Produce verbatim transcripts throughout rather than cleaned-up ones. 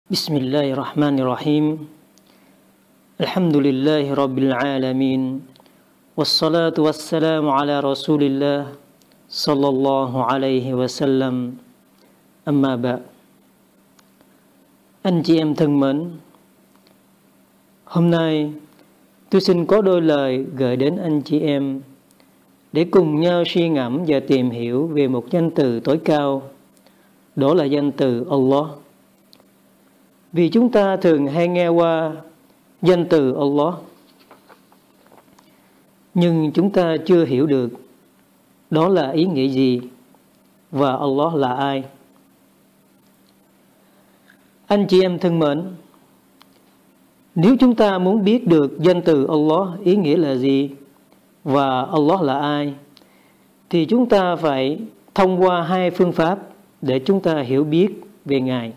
Bismillahirrahmanirrahim. Alhamdulillahi Rabbil alamin. Wassalatu wassalamu ala Rasulillah sallallahu alaihi wasallam. Amma ba. Anh chị em thân mến, hôm nay tôi xin có đôi lời gửi đến anh chị em để cùng nhau suy ngẫm và tìm hiểu về một danh từ tối cao, đó là danh từ Allah. Vì chúng ta thường hay nghe qua danh từ Allah, nhưng chúng ta chưa hiểu được đó là ý nghĩa gì và Allah là ai. Anh chị em thân mến, nếu chúng ta muốn biết được danh từ Allah ý nghĩa là gì và Allah là ai, thì chúng ta phải thông qua hai phương pháp để chúng ta hiểu biết về Ngài.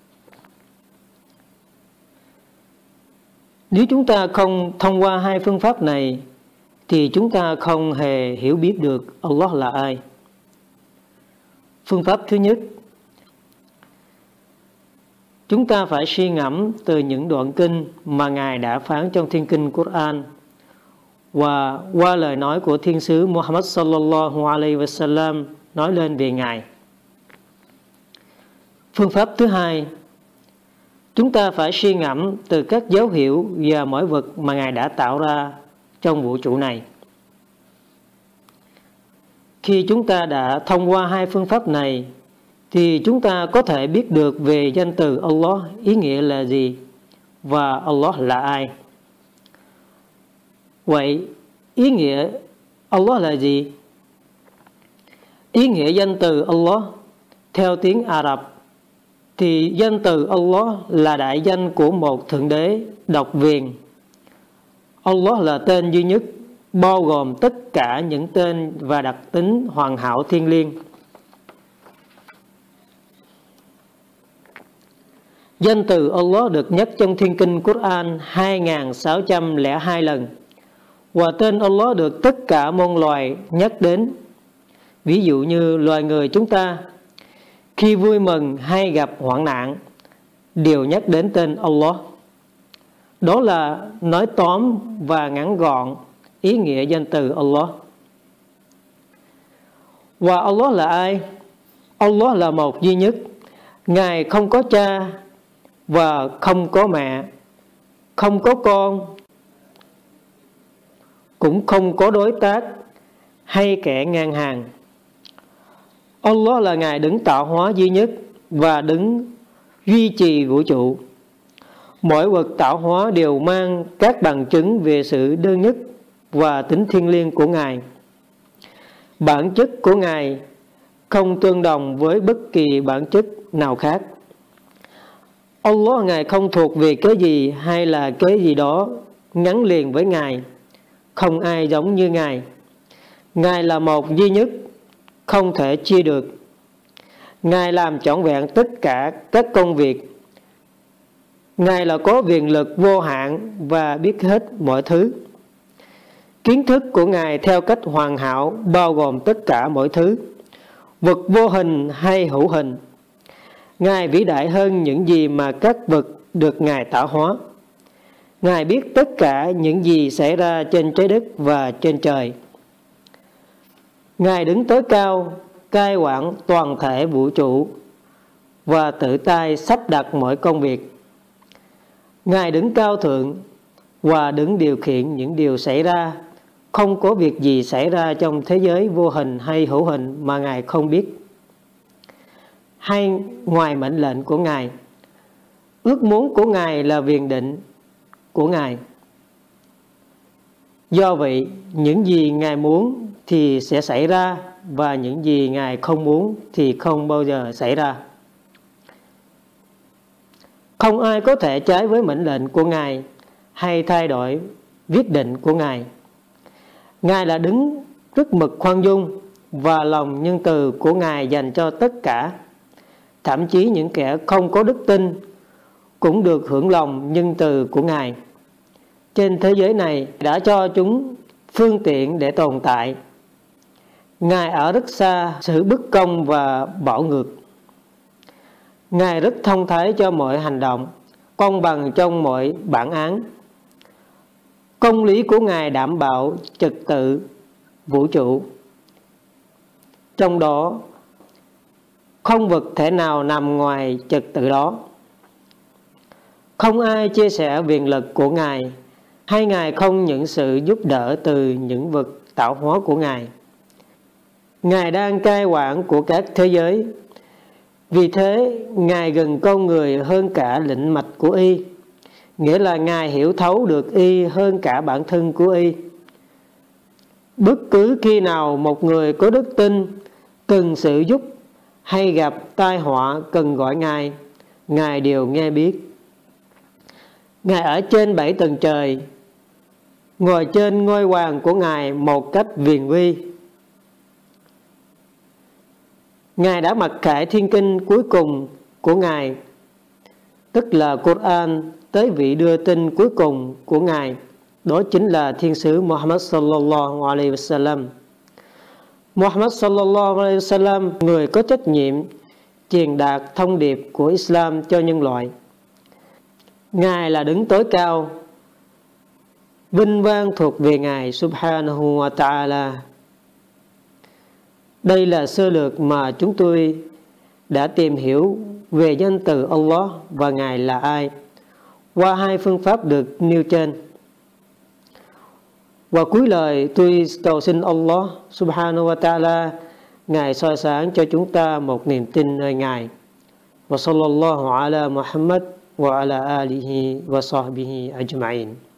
Nếu chúng ta không thông qua hai phương pháp này, thì chúng ta không hề hiểu biết được Allah là ai. Phương pháp thứ nhất, chúng ta phải suy ngẫm từ những đoạn kinh mà Ngài đã phán trong thiên kinh Quran và qua lời nói của thiên sứ Muhammad sallallahu alaihi wasallam nói lên về Ngài. Phương pháp thứ hai, chúng ta phải suy ngẫm từ các dấu hiệu và mọi vật mà Ngài đã tạo ra trong vũ trụ này. Khi chúng ta đã thông qua hai phương pháp này, thì chúng ta có thể biết được về danh từ Allah ý nghĩa là gì và Allah là ai. Vậy, ý nghĩa Allah là gì? Ý nghĩa danh từ Allah theo tiếng Ả Rập thì danh từ Allah là đại danh của một thượng đế độc quyền. Allah là tên duy nhất, bao gồm tất cả những tên và đặc tính hoàn hảo thiêng liêng. Danh từ Allah được nhắc trong thiên kinh Quran hai nghìn sáu trăm lẻ hai lần, và tên Allah được tất cả muôn loài nhắc đến. Ví dụ như loài người chúng ta, khi vui mừng hay gặp hoạn nạn, đều nhắc đến tên Allah. Đó là nói tóm và ngắn gọn ý nghĩa danh từ Allah. Và Allah là ai? Allah là một duy nhất. Ngài không có cha và không có mẹ, không có con, cũng không có đối tác hay kẻ ngang hàng. Allah là Ngài đứng tạo hóa duy nhất và đứng duy trì vũ trụ. Mỗi vật tạo hóa đều mang các bằng chứng về sự đơn nhất và tính thiêng liêng của Ngài. Bản chất của Ngài không tương đồng với bất kỳ bản chất nào khác. Allah Ngài không thuộc về cái gì hay là cái gì đó gắn liền với Ngài. Không ai giống như Ngài. Ngài là một duy nhất, không thể chia được. Ngài làm trọn vẹn tất cả các công việc. Ngài là có quyền lực vô hạn và biết hết mọi thứ. Kiến thức của Ngài theo cách hoàn hảo bao gồm tất cả mọi thứ, vật vô hình hay hữu hình. Ngài vĩ đại hơn những gì mà các vật được Ngài tạo hóa. Ngài biết tất cả những gì xảy ra trên trái đất và trên trời. Ngài đứng tối cao, cai quản toàn thể vũ trụ và tự tay sắp đặt mọi công việc. Ngài đứng cao thượng và đứng điều khiển những điều xảy ra. Không có việc gì xảy ra trong thế giới vô hình hay hữu hình mà Ngài không biết, hay ngoài mệnh lệnh của Ngài. Ước muốn của Ngài là quyền định của Ngài. Do vậy, những gì Ngài muốn thì sẽ xảy ra, và những gì Ngài không muốn thì không bao giờ xảy ra. Không ai có thể trái với mệnh lệnh của Ngài hay thay đổi quyết định của Ngài. Ngài là đứng rất mực khoan dung, và lòng nhân từ của Ngài dành cho tất cả. Thậm chí những kẻ không có đức tin cũng được hưởng lòng nhân từ của Ngài. Trên thế giới này đã cho chúng phương tiện để tồn tại. Ngài ở rất xa sự bất công và bạo ngược. Ngài rất thông thái cho mọi hành động, công bằng trong mọi bản án. Công lý của Ngài đảm bảo trật tự vũ trụ, trong đó không vật thể nào nằm ngoài trật tự đó. Không ai chia sẻ quyền lực của Ngài, hay Ngài không nhận sự giúp đỡ từ những vật tạo hóa của Ngài. Ngài đang cai quản của các thế giới, vì thế Ngài gần con người hơn cả lĩnh mạch của y, nghĩa là Ngài hiểu thấu được y hơn cả bản thân của y. Bất cứ khi nào một người có đức tin cần sự giúp hay gặp tai họa cần gọi Ngài, Ngài đều nghe biết. Ngài ở trên bảy tầng trời, ngồi trên ngôi hoàng của Ngài một cách viền uy. Ngài đã mặc khải thiên kinh cuối cùng của Ngài, tức là Quran, tới vị đưa tin cuối cùng của Ngài, đó chính là thiên sứ Muhammad sallallahu alaihi wasallam. Muhammad sallallahu alaihi wasallam, người có trách nhiệm truyền đạt thông điệp của Islam cho nhân loại. Ngài là đứng tối cao, vinh quang thuộc về Ngài subhanahu wa ta'ala. Đây là sơ lược mà chúng tôi đã tìm hiểu về danh từ Allah và Ngài là ai qua hai phương pháp được nêu trên. Và cuối lời, tôi cầu xin Allah subhanahu wa ta'ala, Ngài soi sáng cho chúng ta một niềm tin nơi Ngài. Wa sallallahu ala Muhammad wa ala alihi wa sahbihi ajma'in.